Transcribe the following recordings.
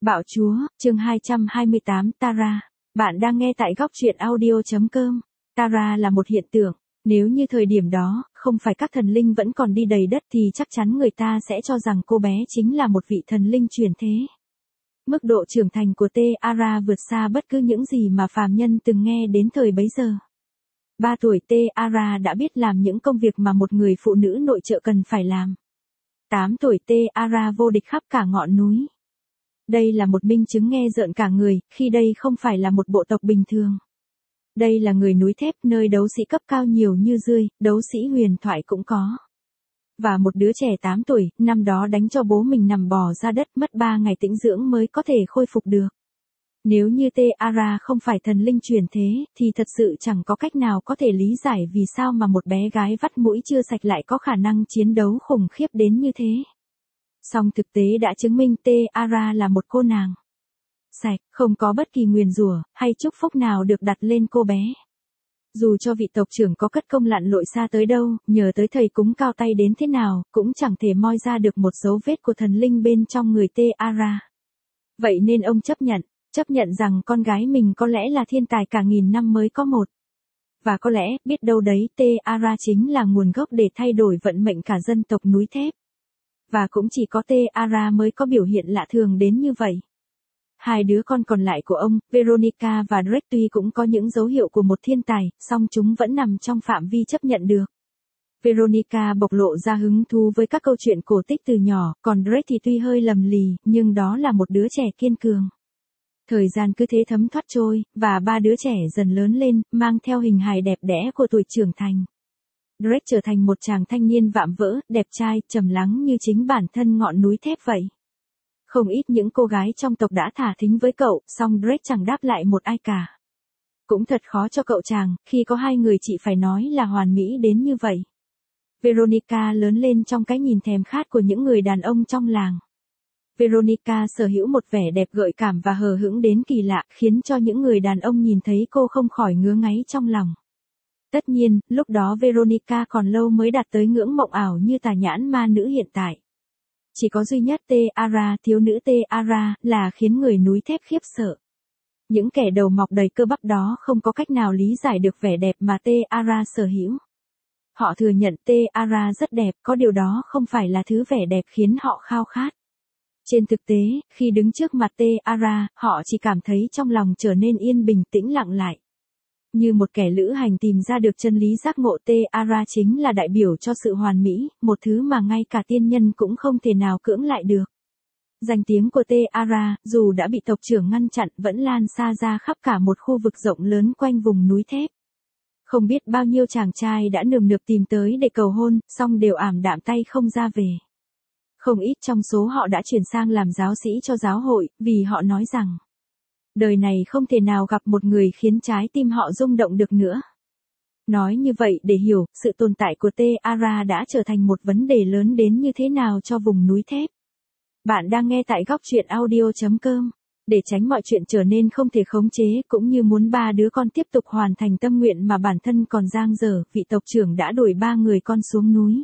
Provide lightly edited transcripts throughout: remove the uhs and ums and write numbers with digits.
Bạo Chúa, chương 228 Tara. Bạn đang nghe tại góc truyện audio.com. Tara là một hiện tượng. Nếu như thời điểm đó, không phải các thần linh vẫn còn đi đầy đất thì chắc chắn người ta sẽ cho rằng cô bé chính là một vị thần linh chuyển thế. Mức độ trưởng thành của Tara vượt xa bất cứ những gì mà phàm nhân từng nghe đến thời bấy giờ. 3 tuổi Tara đã biết làm những công việc mà một người phụ nữ nội trợ cần phải làm. 8 tuổi Tara vô địch khắp cả ngọn núi. Đây là một minh chứng nghe rợn cả người, khi đây không phải là một bộ tộc bình thường. Đây là người núi thép, nơi đấu sĩ cấp cao nhiều như dươi, đấu sĩ huyền thoại cũng có. Và một đứa trẻ 8 tuổi, năm đó đánh cho bố mình nằm bò ra đất, mất 3 ngày tĩnh dưỡng mới có thể khôi phục được. Nếu như Tara không phải thần linh chuyển thế, thì thật sự chẳng có cách nào có thể lý giải vì sao mà một bé gái vắt mũi chưa sạch lại có khả năng chiến đấu khủng khiếp đến như thế. Song thực tế đã chứng minh Tara là một cô nàng sạch, không có bất kỳ nguyền rủa hay chúc phúc nào được đặt lên cô bé. Dù cho vị tộc trưởng có cất công lặn lội xa tới đâu, nhờ tới thầy cúng cao tay đến thế nào, cũng chẳng thể moi ra được một dấu vết của thần linh bên trong người Tara. Vậy nên ông chấp nhận rằng con gái mình có lẽ là thiên tài cả nghìn năm mới có một. Và có lẽ, biết đâu đấy, Tara chính là nguồn gốc để thay đổi vận mệnh cả dân tộc núi thép. Và cũng chỉ có Tara mới có biểu hiện lạ thường đến như vậy. Hai đứa con còn lại của ông, Veronica và Drake tuy cũng có những dấu hiệu của một thiên tài, song chúng vẫn nằm trong phạm vi chấp nhận được. Veronica bộc lộ ra hứng thú với các câu chuyện cổ tích từ nhỏ, còn Drake thì tuy hơi lầm lì, nhưng đó là một đứa trẻ kiên cường. Thời gian cứ thế thấm thoát trôi, và ba đứa trẻ dần lớn lên, mang theo hình hài đẹp đẽ của tuổi trưởng thành. Drake trở thành một chàng thanh niên vạm vỡ, đẹp trai, trầm lắng như chính bản thân ngọn núi thép vậy. Không ít những cô gái trong tộc đã thả thính với cậu, song Drake chẳng đáp lại một ai cả. Cũng thật khó cho cậu chàng, khi có hai người chị phải nói là hoàn mỹ đến như vậy. Veronica lớn lên trong cái nhìn thèm khát của những người đàn ông trong làng. Veronica sở hữu một vẻ đẹp gợi cảm và hờ hững đến kỳ lạ, khiến cho những người đàn ông nhìn thấy cô không khỏi ngứa ngáy trong lòng. Tất nhiên, lúc đó Veronica còn lâu mới đạt tới ngưỡng mộng ảo như tà nhãn ma nữ hiện tại. Chỉ có duy nhất Tara, thiếu nữ Tara, là khiến người núi thép khiếp sợ. Những kẻ đầu mọc đầy cơ bắp đó không có cách nào lý giải được vẻ đẹp mà Tara sở hữu. Họ thừa nhận Tara rất đẹp, có điều đó không phải là thứ vẻ đẹp khiến họ khao khát. Trên thực tế, khi đứng trước mặt Tara, họ chỉ cảm thấy trong lòng trở nên yên bình tĩnh lặng lại. Như một kẻ lữ hành tìm ra được chân lý giác ngộ, Tara chính là đại biểu cho sự hoàn mỹ, một thứ mà ngay cả tiên nhân cũng không thể nào cưỡng lại được. Danh tiếng của Tara, dù đã bị tộc trưởng ngăn chặn, vẫn lan xa ra khắp cả một khu vực rộng lớn quanh vùng núi thép. Không biết bao nhiêu chàng trai đã nườm nượp tìm tới để cầu hôn, song đều ảm đạm tay không ra về. Không ít trong số họ đã chuyển sang làm giáo sĩ cho giáo hội, vì họ nói rằng đời này không thể nào gặp một người khiến trái tim họ rung động được nữa. Nói như vậy để hiểu, sự tồn tại của Tara đã trở thành một vấn đề lớn đến như thế nào cho vùng núi thép. Bạn đang nghe tại góc truyện audio.com. Để tránh mọi chuyện trở nên không thể khống chế cũng như muốn ba đứa con tiếp tục hoàn thành tâm nguyện mà bản thân còn dang dở, vị tộc trưởng đã đuổi ba người con xuống núi.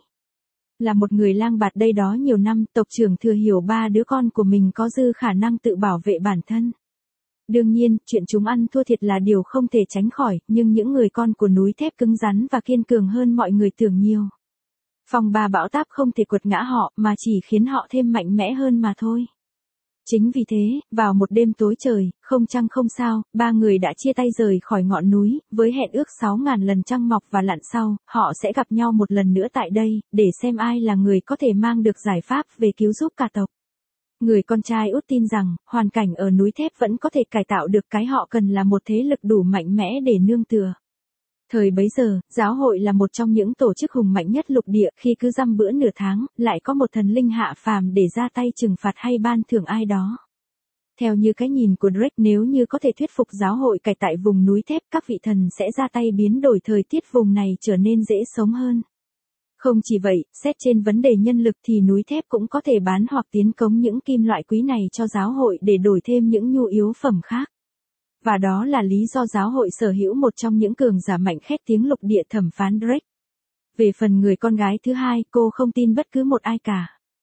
Là một người lang bạt đây đó nhiều năm, tộc trưởng thừa hiểu ba đứa con của mình có dư khả năng tự bảo vệ bản thân. Đương nhiên, chuyện chúng ăn thua thiệt là điều không thể tránh khỏi, nhưng những người con của núi thép cứng rắn và kiên cường hơn mọi người tưởng nhiều. Phong ba bão táp không thể quật ngã họ, mà chỉ khiến họ thêm mạnh mẽ hơn mà thôi. Chính vì thế, vào một đêm tối trời, không trăng không sao, ba người đã chia tay rời khỏi ngọn núi, với hẹn ước 6.000 lần trăng mọc và lặn sau, họ sẽ gặp nhau một lần nữa tại đây, để xem ai là người có thể mang được giải pháp về cứu giúp cả tộc. Người con trai út tin rằng, hoàn cảnh ở núi thép vẫn có thể cải tạo được cái họ cần là một thế lực đủ mạnh mẽ để nương tựa. Thời bấy giờ, giáo hội là một trong những tổ chức hùng mạnh nhất lục địa, khi cứ dăm bữa nửa tháng, lại có một thần linh hạ phàm để ra tay trừng phạt hay ban thưởng ai đó. Theo như cái nhìn của Drake, nếu như có thể thuyết phục giáo hội cải tại vùng núi thép, các vị thần sẽ ra tay biến đổi thời tiết vùng này trở nên dễ sống hơn. Không chỉ vậy, xét trên vấn đề nhân lực thì núi thép cũng có thể bán hoặc tiến cống những kim loại quý này cho giáo hội để đổi thêm những nhu yếu phẩm khác. Và đó là lý do giáo hội sở hữu một trong những cường giả mạnh khét tiếng lục địa, thẩm phán Drake. Về phần người con gái thứ hai, cô không tin bất cứ một ai cả.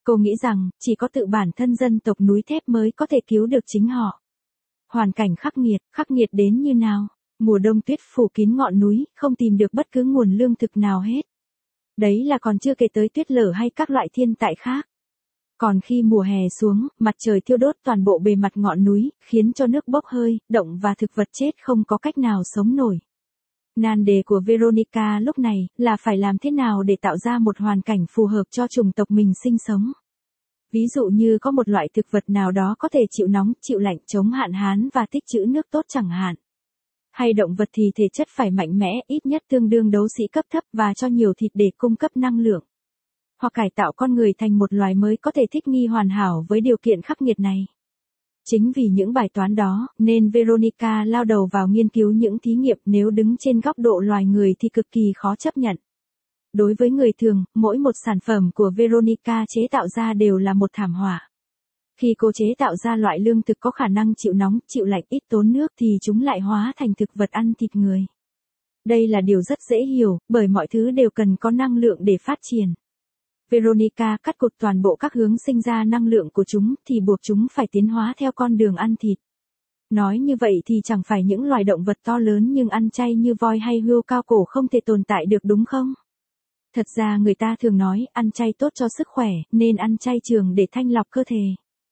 Cô nghĩ rằng, chỉ có tự bản thân dân tộc núi thép mới có thể cứu được chính họ. Hoàn cảnh khắc nghiệt đến như nào? Mùa đông tuyết phủ kín ngọn núi, không tìm được bất cứ nguồn lương thực nào hết. Đấy là còn chưa kể tới tuyết lở hay các loại thiên tai khác. Còn khi mùa hè xuống, mặt trời thiêu đốt toàn bộ bề mặt ngọn núi, khiến cho nước bốc hơi, động và thực vật chết không có cách nào sống nổi. Nan đề của Veronica lúc này là phải làm thế nào để tạo ra một hoàn cảnh phù hợp cho chủng tộc mình sinh sống. Ví dụ như có một loại thực vật nào đó có thể chịu nóng, chịu lạnh, chống hạn hán và tích trữ nước tốt chẳng hạn. Hay động vật thì thể chất phải mạnh mẽ, ít nhất tương đương đấu sĩ cấp thấp và cho nhiều thịt để cung cấp năng lượng. Hoặc cải tạo con người thành một loài mới có thể thích nghi hoàn hảo với điều kiện khắc nghiệt này. Chính vì những bài toán đó, nên Veronica lao đầu vào nghiên cứu những thí nghiệm nếu đứng trên góc độ loài người thì cực kỳ khó chấp nhận. Đối với người thường, mỗi một sản phẩm của Veronica chế tạo ra đều là một thảm họa. Khi cô chế tạo ra loại lương thực có khả năng chịu nóng, chịu lạnh, ít tốn nước thì chúng lại hóa thành thực vật ăn thịt người. Đây là điều rất dễ hiểu, bởi mọi thứ đều cần có năng lượng để phát triển. Veronica cắt cụt toàn bộ các hướng sinh ra năng lượng của chúng thì buộc chúng phải tiến hóa theo con đường ăn thịt. Nói như vậy thì chẳng phải những loài động vật to lớn nhưng ăn chay như voi hay hươu cao cổ không thể tồn tại được đúng không? Thật ra người ta thường nói ăn chay tốt cho sức khỏe nên ăn chay trường để thanh lọc cơ thể.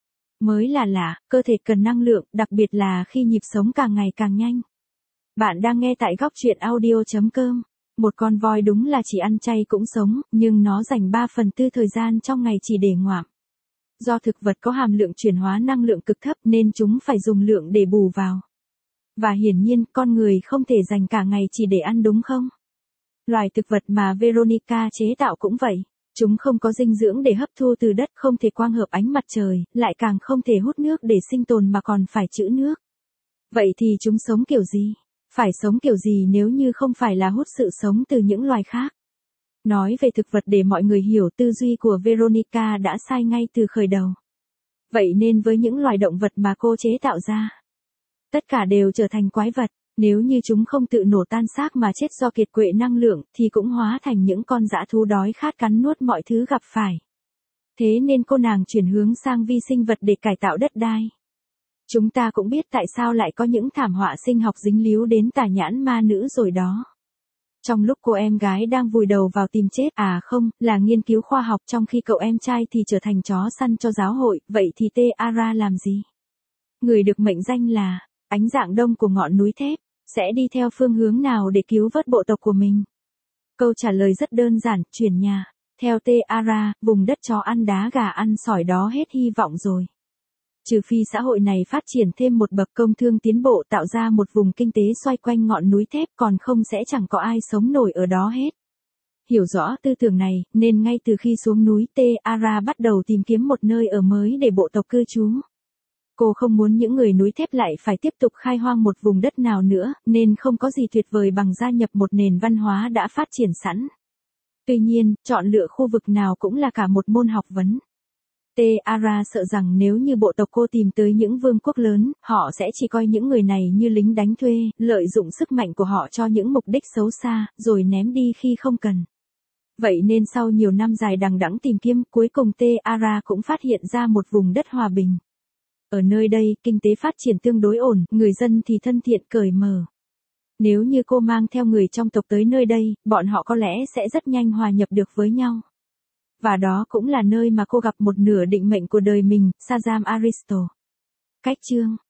Mới là lạ, cơ thể cần năng lượng, đặc biệt là khi nhịp sống càng ngày càng nhanh. Bạn đang nghe tại góc truyện audio.com. Một con voi đúng là chỉ ăn chay cũng sống, nhưng nó dành 3/4 thời gian trong ngày chỉ để ngoạm. Do thực vật có hàm lượng chuyển hóa năng lượng cực thấp nên chúng phải dùng lượng để bù vào. Và hiển nhiên, con người không thể dành cả ngày chỉ để ăn đúng không? Loài thực vật mà Veronica chế tạo cũng vậy. Chúng không có dinh dưỡng để hấp thu từ đất, không thể quang hợp ánh mặt trời, lại càng không thể hút nước để sinh tồn mà còn phải trữ nước. Vậy thì chúng sống kiểu gì? Phải sống kiểu gì nếu như không phải là hút sự sống từ những loài khác? Nói về thực vật để mọi người hiểu, tư duy của Veronica đã sai ngay từ khởi đầu. Vậy nên với những loài động vật mà cô chế tạo ra, tất cả đều trở thành quái vật. Nếu như chúng không tự nổ tan xác mà chết do kiệt quệ năng lượng, thì cũng hóa thành những con dã thú đói khát cắn nuốt mọi thứ gặp phải. Thế nên cô nàng chuyển hướng sang vi sinh vật để cải tạo đất đai. Chúng ta cũng biết tại sao lại có những thảm họa sinh học dính líu đến tà nhãn ma nữ rồi đó. Trong lúc cô em gái đang vùi đầu vào tìm chết, là nghiên cứu khoa học, trong khi cậu em trai thì trở thành chó săn cho giáo hội, vậy thì T-ara làm gì? Người được mệnh danh là ánh dạng đông của ngọn núi thép, sẽ đi theo phương hướng nào để cứu vớt bộ tộc của mình? Câu trả lời rất đơn giản, chuyển nhà. Theo T-ara, vùng đất chó ăn đá gà ăn sỏi đó hết hy vọng rồi. Trừ phi xã hội này phát triển thêm một bậc, công thương tiến bộ tạo ra một vùng kinh tế xoay quanh ngọn núi thép, còn không sẽ chẳng có ai sống nổi ở đó hết. Hiểu rõ tư tưởng này, nên ngay từ khi xuống núi, T-ara bắt đầu tìm kiếm một nơi ở mới để bộ tộc cư trú. Cô không muốn những người núi thép lại phải tiếp tục khai hoang một vùng đất nào nữa, nên không có gì tuyệt vời bằng gia nhập một nền văn hóa đã phát triển sẵn. Tuy nhiên, chọn lựa khu vực nào cũng là cả một môn học vấn. T-ara sợ rằng nếu như bộ tộc cô tìm tới những vương quốc lớn, họ sẽ chỉ coi những người này như lính đánh thuê, lợi dụng sức mạnh của họ cho những mục đích xấu xa, rồi ném đi khi không cần. Vậy nên sau nhiều năm dài đằng đẵng tìm kiếm, cuối cùng T-ara cũng phát hiện ra một vùng đất hòa bình. Ở nơi đây, kinh tế phát triển tương đối ổn, người dân thì thân thiện cởi mở. Nếu như cô mang theo người trong tộc tới nơi đây, bọn họ có lẽ sẽ rất nhanh hòa nhập được với nhau. Và đó cũng là nơi mà cô gặp một nửa định mệnh của đời mình, Sajam Aristo. Cách chương